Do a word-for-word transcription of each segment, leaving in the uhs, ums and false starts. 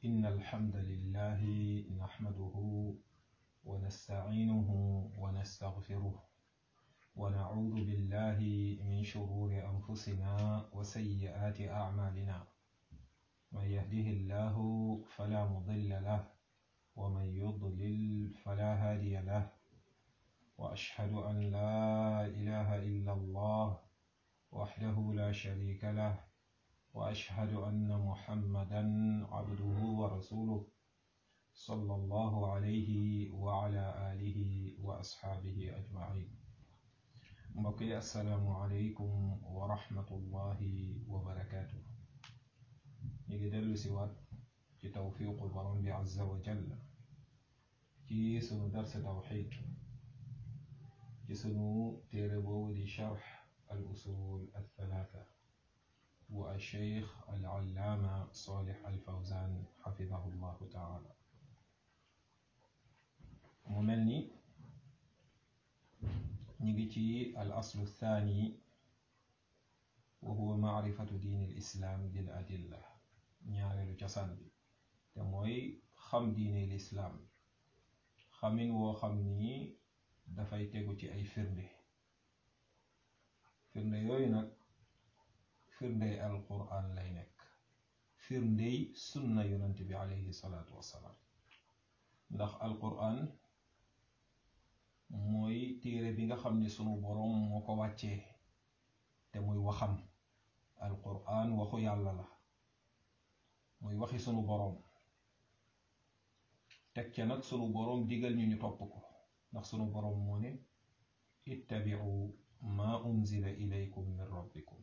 إن الحمد لله نحمده ونستعينه ونستغفره ونعوذ بالله من شرور أنفسنا وسيئات أعمالنا من يهده الله فلا مضل له ومن يضلل فلا هادي له وأشهد أن لا إله إلا الله وحده لا شريك له وأشهد أن محمدا عبده ورسوله صلى الله عليه وعلى آله وأصحابه أجمعين. mbokki assalaamu aleykum wa rahmatullahi wa barakaatu. ñu ngi dellu si waat ci tawfiiqu borom bi azza wa jalla ci sunu darse tawxiid ci sunu téere boobu di sharx al usul al thalaatha bu al sheikh al allaama Saalih al Fawzaan xafidahu llahu taala. mu mel ni ñu ngi ci al aslu thani wa huwa maarifatu diini l islaam bil adilla, ñaareelu cosaan bi te mooy xam diine lislaam xamin woo xam ni dafay tegu ci ay firnde. firnde yooyu nag firndey alquran lay nekk, firndey sunna yonent bi alayhi salaatu wassalaam, ndax alquran mooy téere bi nga xam ni sunu boroom moo ko wàccee te muy waxam. alquran waxu yàlla la, muy waxi sunu boroom. teg ca nag sunu boroom digal ñu ñu topp ko, ndax sunu boroom moo ne ittabi'u ma unzila ilaykum min rabbikum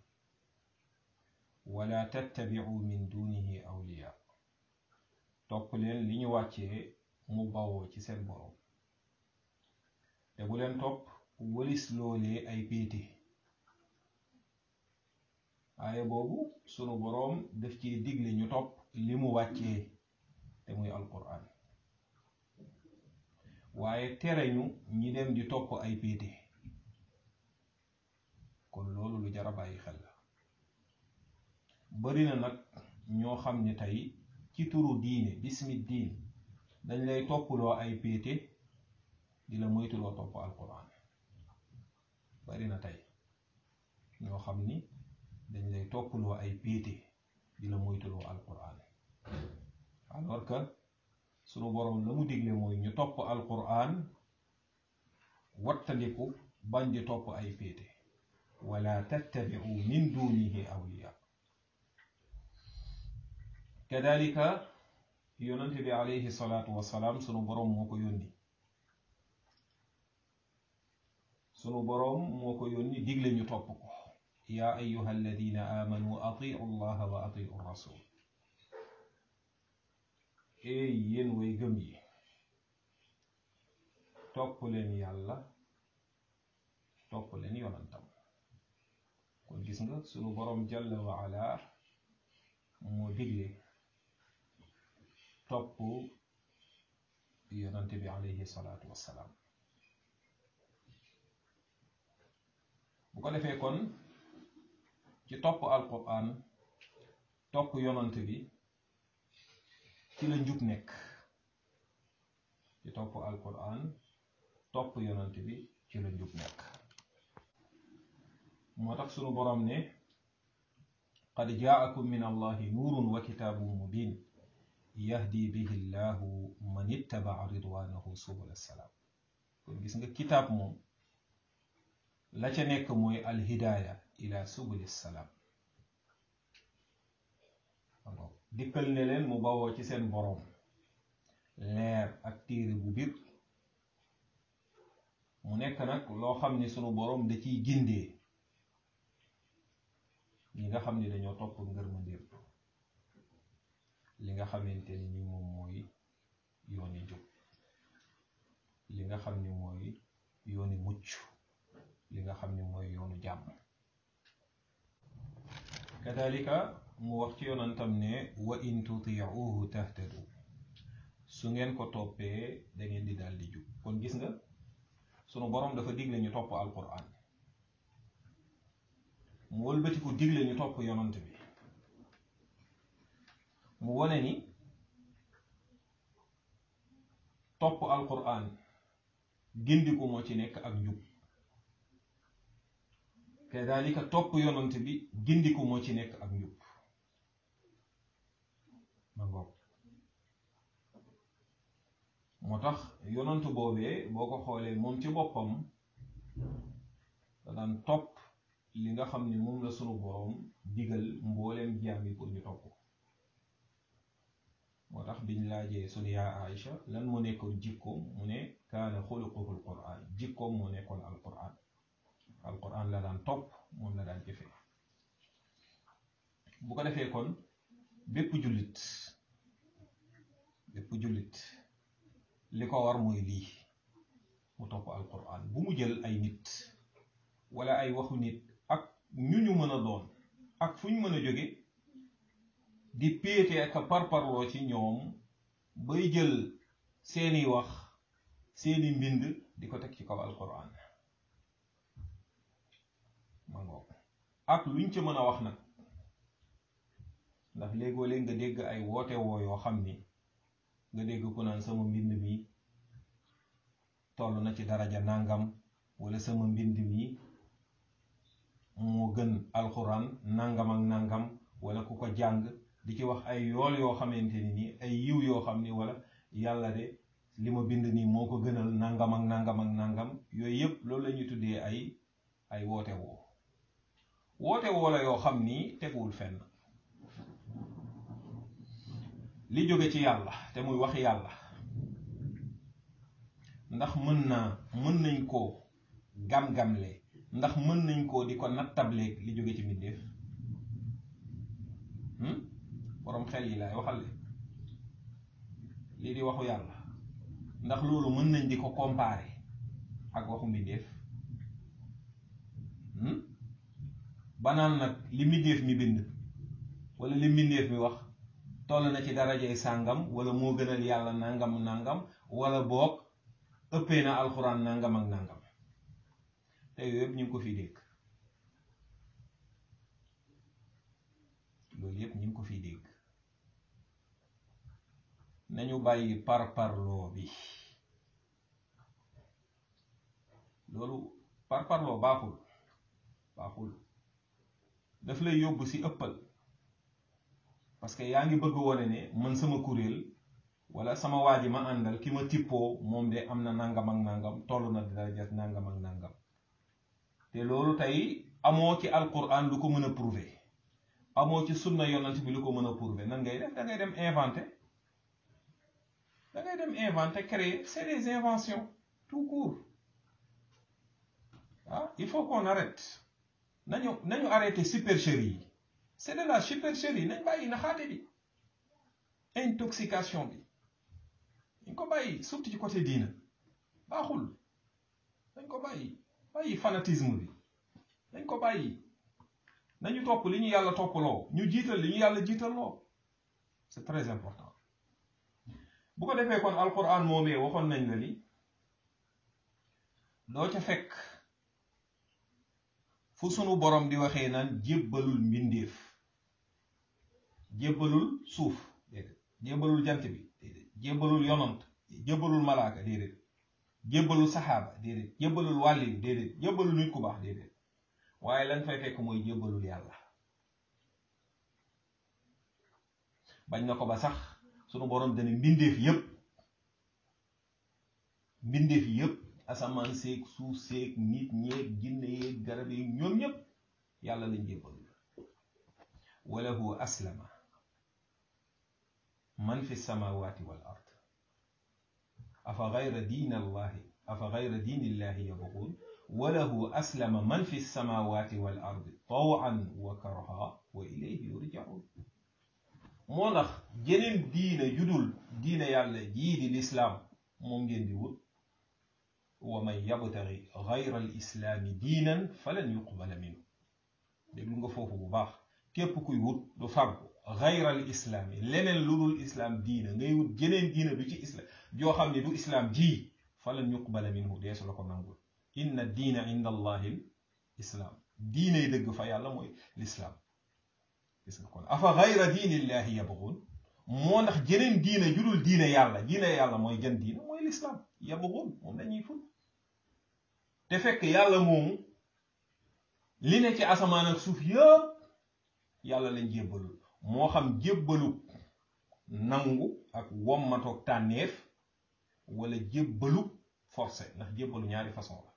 wala tattabi'u min dunihi awliya. topp leen li ñu wàccee mu bawoo ci seen boroom te bu leen topp wëlis loolee ay péete. aaya boobu sunu boroom daf ci digle ñu topp li mu wàccee te muy alquran, waaye tere ñu ñi dem di topp ay péete. kon loolu lu jar a bàyyi xel la. bari na nag ñoo xam ne tey ci turu diine bismi diin dañ lay topploo ay péete di la moytuloo topp alquran. bari na tey ñoo xam ni dañ lay topploo ay péete di la moytuloo alquran, alors que sunu boroom la mu digle mooy ñu topp alquran wattandiku bañ di topp ay péete. wala tattabi'u min dunihi awliya. kadalika yonent bi alayhi salaatu wassalaam sunu boroom moo ko yónni sunu boroom moo ko yónni digle ñu topp ko. yaa ayyuha alladina amanu atiu llaha wa atiu rasul. eey yéen way gëm yi, topp leen yàlla topp leen yonantam. kon gis nga sunu boroom jalla wa ala moo digle topp yonante bi alayhi salaatu wassalaam. bu ko defee kon ci topp alquran topp yonante bi ci la njub nekk. ci topp alquran topp yonante bi ci la njub nekk. moo tax sunu boroom ne qad jaakum min allahi nuurun wa kitaabun mubin yahdi bihi llahu man ittabaa ridwanahu subul assalaam. kon gis nga kitaab moom la ca nekk mooy alhidaaya ila subul assalaam. dikkal ne leen mu bawoo ci seen boroom leer ak téere bu bir mu nekk nag loo xam ne sunu boroom da ciy gindee ñi nga xam ni dañoo topp ngërmandeem, li nga xamante ni moom mooy yooni njub, li nga xam ni mooy yooni mucc, li nga xam ni mooy yoonu jàmm. kadalika mu wax ci yonantam ne wa in tuti'uhu tahtadu. su ngeen ko toppee da ngeen di daal di jub. kon gis nga sunu boroom dafa digle ñu topp alquran, mu wëlbatiku digle ñu topp yonant bi. mu wone ni topp alquran gindiku moo ci nekk ak njub kadalika topp yonant bi gindiku moo ci nekk ak njub ma ngoog moo tax yonant boobee boo ko xoolee moom ci boppam da daan topp li nga xam ne moom la sunu boroom digal mbooleem jaam yi pour ñu topp moo tax biñ laajee sunu yaa Aïcha lan moo nekkoon jikkoom mu ne kaana xuluquhu alquran jikkoom moo nekkoon alquran alquran la daan topp moom la daan jëfe bu ko defee kon bépp jullit bépp jullit li ko war mooy lii mu topp alquran bu mu jël ay nit wala ay waxu nit ak ñu ñu mën a doon ak fu ñu mën a jóge di péete ak parparloo ci ñoom bay jël seeni wax seeni mbind di ko teg ci kaw alquran ma ngoog ak luñ ci mën a wax nag ndax léegoo léeg nga dégg ay woote woo yoo xam ni nga dégg ku naan sama mbind mi toll na ci daraja nangam wala sama mbind mi moo gën alquran nangam ak nangam wala ku ko jàng di ci wax ay yool yoo xamante ni nii ay yiw yoo xam ni wala yàlla de li ma bind nii moo ko gënal nangam ak nangam ak nangam yooyu yëpp loolu la ñuy tuddee ay ay woote woo woote woo la yoo xam ni teguwul fenn li jóge ci yàlla te muy wax yàlla ndax mën naa mën nañ koo gam-gamle ndax mën nañ koo di ko nattableeg li jóge ci mbindeef boroom xel yi laay waxal lii di waxu yàlla ndax loolu mën nañ di ko comparer ak waxu mbindeef banaan nag li mbindeef mi bind wala li mbindeef mi wax toll na ci darajay sàngam wala moo gënal yàlla nangam nangam wala boog ëppee na alxuraan nangam ak nangam te yooyu yëpp ñu ngi ko fiy dégg loolu yëpp ñu ngi ko fiy dégg nañu bàyyi parparloo bi loolu parparloo baaxul baaxul daf lay yóbbu ci ëppal parce que yaa ngi bëgg wone ne man sama kuréel wala sama waa ji ma àndal ki ma tippoo moom de am na nangam ak nangam toll na daraja nangam ak nangam te loolu tey amoo ci alquran lu ko mën a prouver amoo ci sunna yonent bi lu ko mën a prouver nan ngay def da ngay dem inventer da ngay dem inventer créer c'est des inventions tout court ah il faut qu'on arrête nañu nañu arrêter supercherie yi c'est de la supercherie nañ bàyyi naxaate bi intoxication bi dañ ko bàyyi surtout ci côté diina baaxul dañ ko bàyyi bàyyi fanatisme bi dañ ko bàyyi nañu topp li ñu yàlla toppaloo ñu jiital li ñu yàlla jiitalloo c'est très important bu ko defee kon alquran moomee waxoon nañ la ni doo ca fekk fu sunu borom di waxee naan jébbalul mbindeef jébbalul suuf déedéet jébbalul jant bi déedéet jébbalul yonant jébbalul malaaka déedéet jébbalul saxaaba déedéet jébbalul wàlli déedéet jébbalul nit ku baax déedéet waaye lañ fay fekk mooy jébbalul yàlla bañ na ko ba sax sunu borom dana mbindeef yépp mbindeef yépp asamaan seeg suuf seeg nit ñeeg jinne yeeg garab yi ñoom ñépp yàlla lañ jébbalul walahu aslama man fi samawati wal ard afa gayra diin allahi afa gayra diin illahi yabghun walahu aslama man fi samawati wal ard tawan wa karha wa ilayhi yurjaun moo ndax jeneen diina judul diina yàlla jii di lislaam moom ngeen di wut wa man yabtaghi gayra al islaami diinan falan yuqbala minhu déglu nga foofu bu baax képp kuy wut du fàggu gayra al islaami leneen lu dul islaam diina ngay wut jeneen diina du ci islam joo xam ne du islaam ji falan yuqbala minhu deesu la ko nangul inna diina inda allahi islaam diinay dëgg fa yàlla mooy lislaam gis nga kon afa gayra diinillahi yabghun moo ndax jeneen diina judul diina yàlla diina yàlla mooy jan diina mooy mooy lislaam yabghun moom dañuy ful te fekk yàlla moomu li ne ci asamaan ak suuf yëpp yàlla lañ jébbalul moo xam jébbalu nangu ak wommatoog tànneef wala jébbalu forcé ndax jébbalu ñaari façon la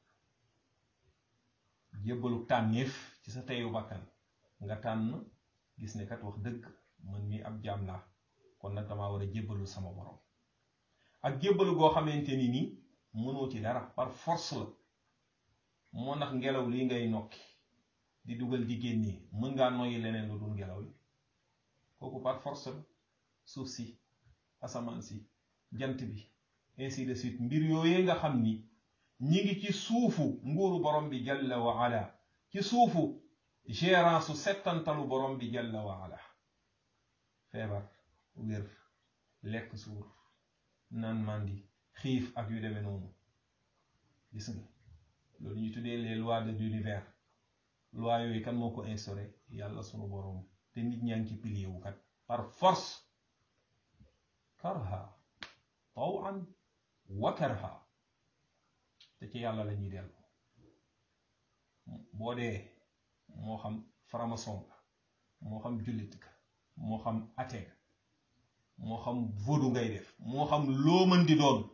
jébbalu tànneef ci sa teyu bakkan nga tànn gis ne kat wax dëgg man mi ab jaam laa kon nag damaa war a jébbalul sama borom ak jébbalu goo xamante ni nii mënoo ci dara par force la moo ndax ngelaw lii ngay nokki di dugal di génnee mën ngaa noyyi leneen lu dul ngelaw li kooku par force la suuf si asamaan si jant bi ainsi de suite mbir yooyee nga xam ni ñi ngi ci suufu nguuru borom bi jalla wa ala ci suufu gérance su settantalu borom bi jalla wa ala feebar wér lekk suur naan mandi xiif ak yu demee noonu gis nga loolu ñu tuddee les lois de l'univers loi yooyu kan moo ko instauré yàlla sunu borom te nit ñaa ngi ci pilier wu kat par force karha tawan wa karha te ci yàlla la ñuy dellu boo dee moo xam franc-maçon nga moo xam jullit ka moo xam athée moo xam vodou ngay def moo xam loo mën di doon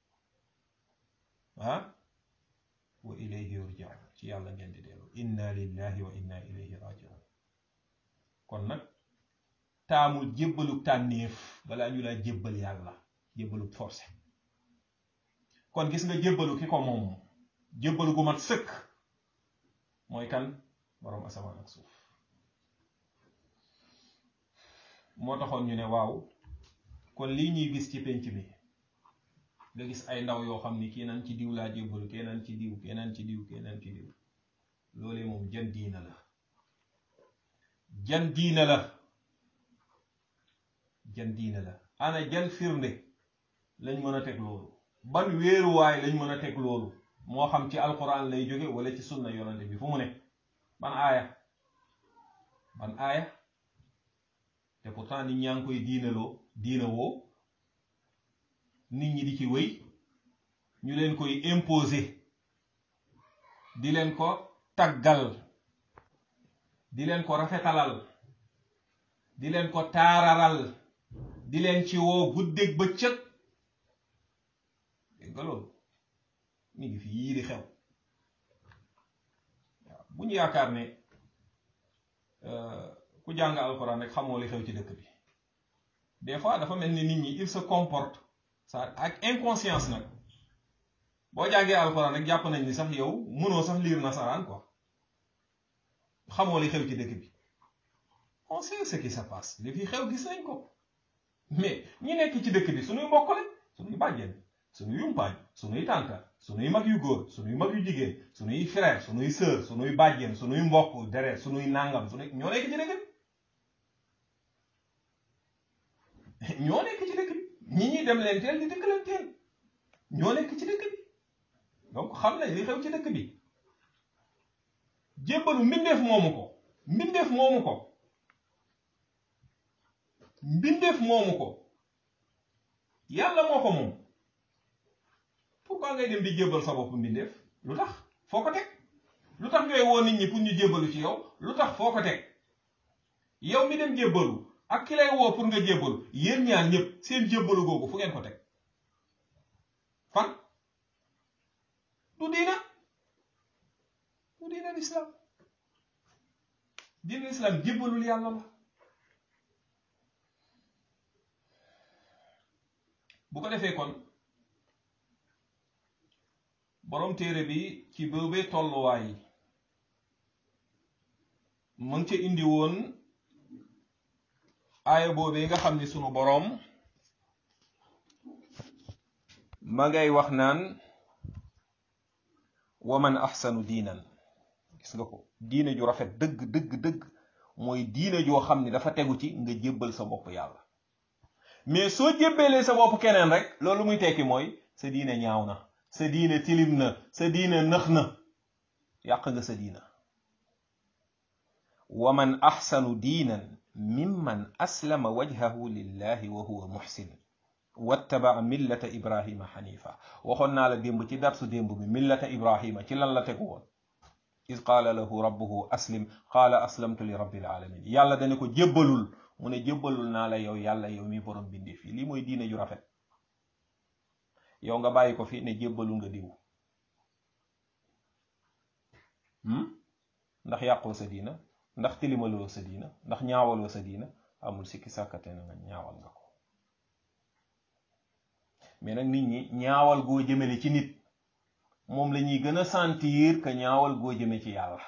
ah wa ilayhi yurja'un ci yàlla ngeen di dellu inna lillahi wa inna ilayhi raji'un kon nag taamul jébbalu tànneef balaa ñu laa jébbal yàlla jébbalu forcé kon gis nga jébbalu ki ko moom jébbalu gu mat sëkk mooy kan borom asamaan ak suuf moo taxoon ñu ne waaw kon lii ñuy gis ci penc bi nga gis ay ndaw yoo xam ni kii naan ci diw laa jébbalu kee naan ci diw kee naan ci diw kee naan ci diw loolee moom jan diina la jan diina la jan diina la ana jan firnde lañ mën a teg loolu ban wéeruwaay lañ mën a teg loolu moo xam ci alquran lay jóge wala ci sunna yonante bi fu mu ne ban aaya ban aaya te pourtant nit ñaa ngi koy diinaloo diina woo nit ñi di ci wéy ñu leen koy imposer di leen ko taggal di leen ko rafetalal di leen ko taararal di leen ci woo guddeeg bëccëg dégg nga loolu mi ngi fi yii di xew waaw bu ñu yaakaar ne ku jàng alxuraan rek xamoo li xew ci dëkk bi des fois dafa mel ni nit ñi il se comporte ça ak inconscience nag boo jàngee alxuraan rek jàpp nañ ni sax yow mënoo sax lire nasaraan quoi xamoo li xew ci dëkk bi on sait ce qui se passe li fi xew gis nañ ko mais ñi nekk ci dëkk bi suñuy mbokk lañ suñuy bàjjen suñuy yumpaañ suñuy tànta suñuy mag yu góor suñuy mag yu jigéen suñuy frère suñuy sœur suñuy bàjjen suñuy mbokk deret suñuy nàngam suñuy ñoo nekk ci dëkk bi ñoo nekk ci dëkk bi ñi ñuy dem leen teel di dëkk leen teel ñoo nekk ci dëkk bi donc xam nañ li xew ci dëkk bi jébbalu mbindeef moomu ko mbindeef moomu ko mbindeef moomu ko yàlla moo ko moom pourquoi ngay dem di jébbal sa bopp mbindeef lu tax foo ko teg lu tax ngay woo nit ñi pour ñu jébbalu ci yow lu tax foo ko teg yow mi dem jébbalu ak ki lay woo pour nga jébbalu yéen ñaar ñëpp seen jébbalu googu fu ngeen ko teg fan du diina du diina l'islam diina l'islam jébbalul yàlla la bu ko defee kon borom téere bi ci boobee tolluwaay mu ngi ca indi woon aaya boobee nga xam ni sunu boroom ma ngay wax naan wa man ahsanu diinan gis nga ko diine ju rafet dëgg dëgg dëgg mooy diine joo xam ni dafa tegu ci nga jébbal sa bopp yàlla mais soo jébbalee sa bopp keneen rek loolu muy tekki mooy sa diine ñaaw na sa diine tilim na sa diine nëx na yàq nga sa diina wa man ahsanu diinan mimman aslama wajhahu lillahi wa huwa muhsin wattabaa millata ibrahima xanifa waxoon naa la démb ci darsu démb bi millata ibrahima ci lan la tegu woon is qaala lahu rabbuhu aslim qaala aslamtu li rabbil alamin yàlla dane ko jébbalul mu ne jébbalul naa la yow yàlla yow mi borom bindee fii lii mooy diine ju rafet yow nga bàyyi ko fi ne jébbalul nga diw ndax yàqoo sa diina ndax tilimaloo sa diina ndax ñaawaloo sa diina amul sikki sàkkate na nga ñaawal nga ko mais nag nit ñi ñaawal goo jëmele ci nit moom la ñuy gën a sentir que ñaawal goo jëme ci yàlla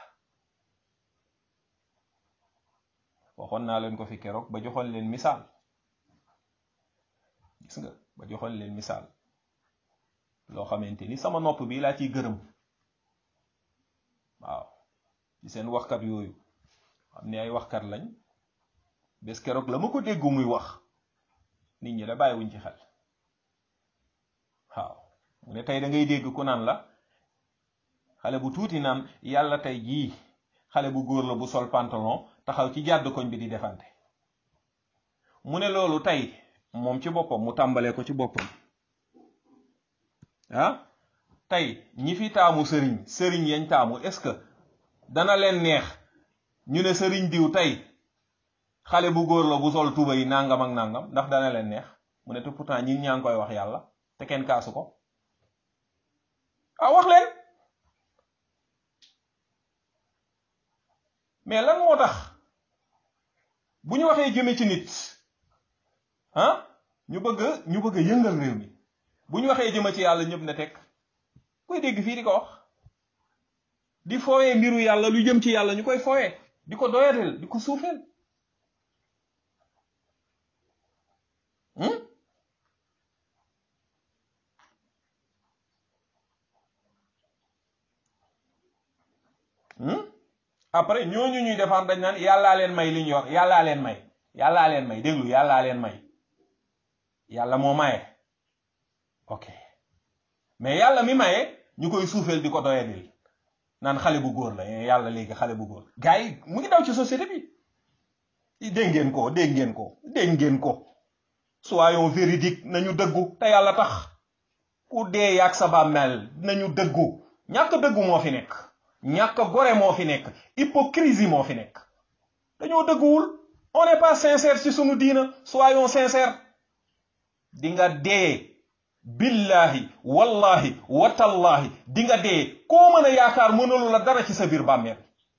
waxoon naa leen ko fi keroog ba joxoon leen misaal gis nga ba joxoon leen misaal loo xamante ni sama nopp bi laa ciy gërëm waaw ci seen waxkat yooyu xam ne ay waxkat lañ bés keroog la ma ko déggu muy wax nit ñi da bàyyiwuñ ci xel waaw mu ne tey da ngay dégg ku naan la xale bu tuuti naan yàlla tey jii xale bu góor la bu sol pantalon taxaw ci jàdd koñ bi di defante mu ne loolu tey moom ci boppam mu tàmbalee ko ci boppam ah tey ñi fi taamu sëriñ sëriñ yañ taamu est-ce que dana leen neex ñu ne sëriñ diw tey xale bu góor la bu sol tuba yi nangam ak nangam ndax dana leen neex mu ne te pourtant ñi ñaa ngi koy wax yàlla te kenn kaasu ko ah wax leen mais lan moo tax bu ñu waxee jëme ci nit ah ñu bëgg ñu bëgg a yëngal réew mi bu ñu waxee jëme ci yàlla ñëpp na teg koy dégg fii di ko wax di fooyee mbiru yàlla lu jëm ci yàlla ñu koy fooyee di ko doyadel di ko suufeel après ñooñu ñuy defaan dañ naan yàllaa leen may li ñu yor yàllaa leen may yàllaa leen may déglu yàllaa leen may yàlla moo maye ok mais yàlla mi maye ñu koy suufeel di ko doyadil naan xale bu góor la yàlla léegi xale bu góor gars yi mu ngi daw ci société bi dégg ngeen ko dégg ngeen ko dégg ngeen ko soyons véridiques nañu dëggu te yàlla tax ku dee yaag sa bàmmeel nañu dëggu ñàkk dëggu moo fi nekk ñàkk gore moo fi nekk hypocrisie moo fi nekk dañoo dëgguwul on n'est pas sincère ci sunu diina soyons sincères di nga dee billahi wallahi watallahi di nga dee koo mën a yaakaar mënalu la dara ci sa biir bàmmeel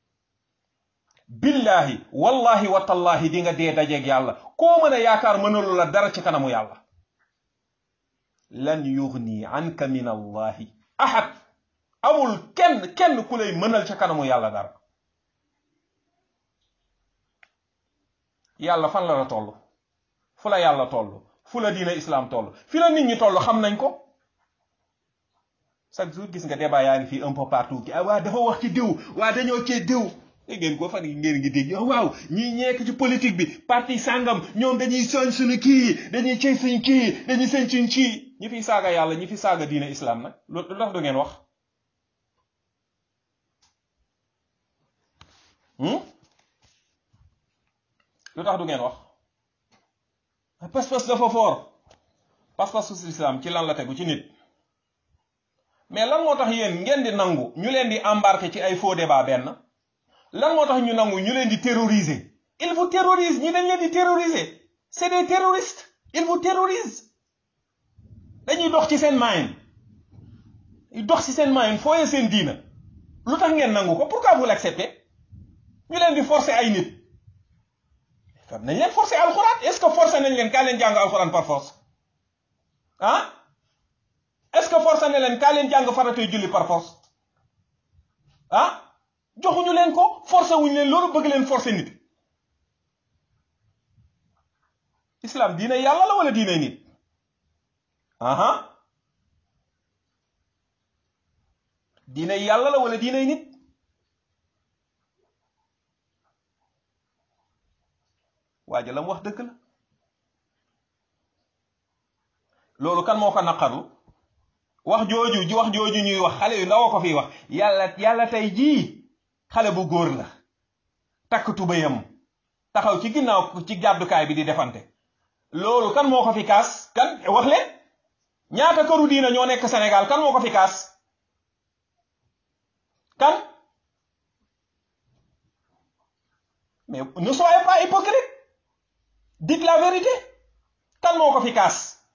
billahi wallahi watallahi di nga dee dajeeg yàlla koo mën a yaakaar mënalu la dara ci kanamu yàlla lan yughni anka min allahi ahad amul kenn kenn ku lay mënal ca kanamu yàlla dara yàlla fan la la toll fu la yàlla toll fu la diina islam toll fi la nit ñi toll xam nañ ko chaque jour gis nga débat yaa ngi fii un peu partout ki ah waa dafa wax ci diw waa dañoo cee diw dégg ngeen ko fan ngeen ngi dégg waaw ñii ñekk ci politique bi parti sàngam ñoom dañuy soñ suñu kii dañuy cey suñ kii dañuy seen suñ kii ñi fi saaga yàlla ñi fi saaga diina islam nag lu tax du ngeen wax lu tax du ngeen wax pas-pas dafa foor pas-pas su islam ci lan la tegu ci nit mais lan moo tax yéen ngeen di nangu ñu leen di embarquer ci ay faux débat benn lan moo tax ñu nangu ñu leen di terroriser ils vous terrorisent ñi dañ leen di terroriser c'est des terroristes ils vous terrorisent dañuy dox ci seen mind dox ci seen mind fooyee seen diina lu tax ngeen nangu ko pourquoi vous l'acceptez ñu leen di forcer ay nit nañ leen forcer alxuraan est-ce que forcer nañ leen kaa leen jàng alxuraan par force ah est-ce que forcer nañ leen kaa leen jàng faratay julli par force ah joxuñu leen ko forcer wuñu leen loolu bëgg leen forcer nit islam diina yàlla la wala diinay nit aha diina yàlla la wala diinay nit waaja la mu wax dëgg la loolu kan moo ko naqarlu wax jooju ji wax jooju ñuy wax xale yu ndaw ko fiy wax yàlla yàlla tey jii xale bu góor la takk tubéyam taxaw ci ginnaaw ci jàddukaay bi di defante loolu kan moo ko fi kaas kan wax leen ñaata këru diina ñoo nekk Sénégal kan moo ko fi kaas kan mais ne soyez pas hypocrite dites la vérité kan moo ko fi kaas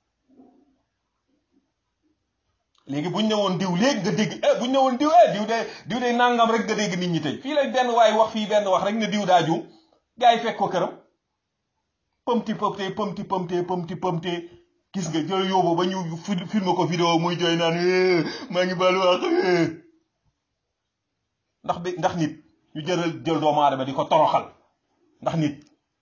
léegi buñ ne woon diw léegi nga dégg eh buñ ne woon diw eh diw de diw de nangam rek nga dégg nit ñi tey fii la benn waay wax fii benn wax rek ne diw daa juum gars yi fekk ko këram pëmti pëmte pëmti pëmte pëmti pëmte gis nga jël yóbbu ba ñu filmer ko vidéo muy jooy naan maa ngi baalu wax ndax bi ndax nit ñu jëral jël doomu aadama di ko toroxal ndax nit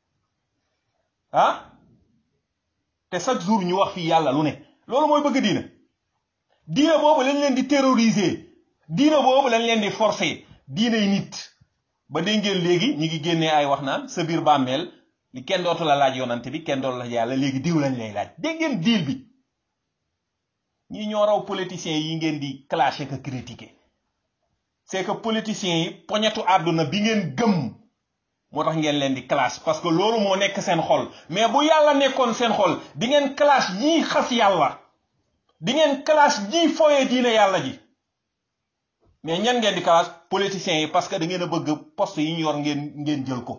ah te chaque jour ñu wax fii yàlla lu ne loolu mooy bëgg diina diina boobu lañ leen di terroriser diina boobu lañ leen di forcer diinay nit ba dégg ngeen léegi ñi ngi génnee ay wax naan sa biir bàmmeel li kenn dootu la laaj yonante bi kenn dootu la yàlla léegi diw lañ lay laaj dégg ngeen diil bi ñi ñoo raw politiciens yi ngeen di clasher que critiquer c'est que politiciens yi poñetu àdduna bi ngeen gëm moo tax ngeen leen di clash parce que loolu moo nekk seen xol mais bu yàlla nekkoon seen xol di ngeen clash ñii xas yàlla di ngeen clash ñii foyee diine yàlla ji mais ñan ngeen di clash politiciens yi parce que da ngeen a bëgg poste yi ñu yor ngeen ngeen jël ko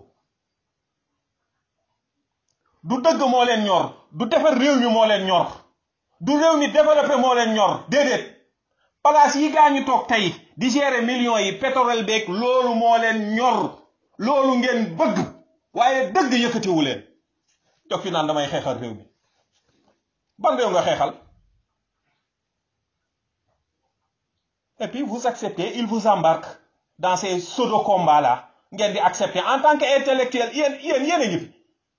du dëgg moo leen ñor du defar réew mi moo leen ñor du réew mi développé moo leen ñor déedéet place yi gaa ñu toog tey di gérer millions yi pétrole beeg loolu moo leen ñor loolu ngeen bëgg waaye dëgg yëkkatiwu leen toog fi naan damay xeexal réew mi ban réew nga xeexal et puis vous acceptez il vous embarque dans ces pseudo combats là ngeen di accepter en tant que intellectuel yéen yéen yéen a ngi fi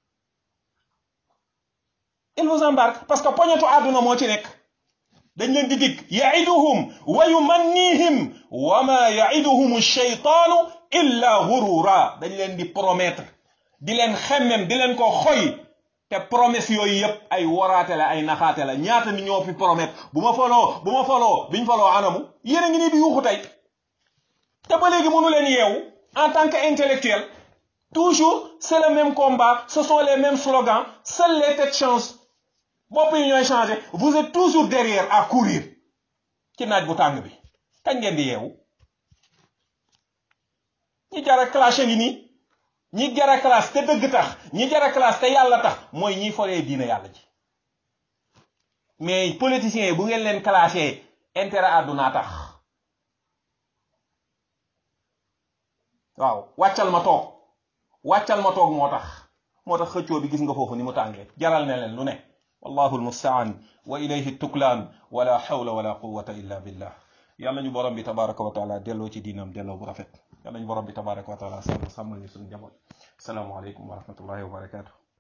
il vous embarque parce que poñetu àdduna moo ci nekk dañ leen di dig yaiduhum wa yumannihim wa ma yaiduhum shaytaanu illa ghurura dañ leen di promettre di leen xemmem di leen ko xoy te promesse yooyu yëpp ay waraate la ay naxaate la ñaata ni ñoo fi promettre bu ma faloo bu ma faloo biñ faloo anamu yéen a ngi nii di yuuxu tey te ba léegi mënu leen yeewu en tant que intellectuel toujours c'est le même combat ce sont les mêmes slogans seules les têtes changent bopp yi ñooy changé vous êtes toujours derrière à courir ci naaj bu tàng bi kañ ngeen di yeewu ñi jara clash ngi nii ñi jara clash te dëgg tax ñi jara clash te yàlla tax mooy ñiy foree diina yàlla ji mais politiciens yi bu ngeen leen clashé intérêt àdduna tax waaw wàccal ma toog wàccal ma toog moo tax moo tax xëccoo bi gis nga foofu ni mu tàngee jaral ne leen lu ne wallahu almustaan wa ilayhi tuklaan wala hawla wala quwwata illa billah yàlla ñu borom bi tabaraka wa taala delloo ci diinam delloo bu rafet yàlla ñu borom bi tabaraka wa taala sàmm sàmmal ñu suñu njaboot assalaamu aleykum wa rahmatullahi wa barakatuh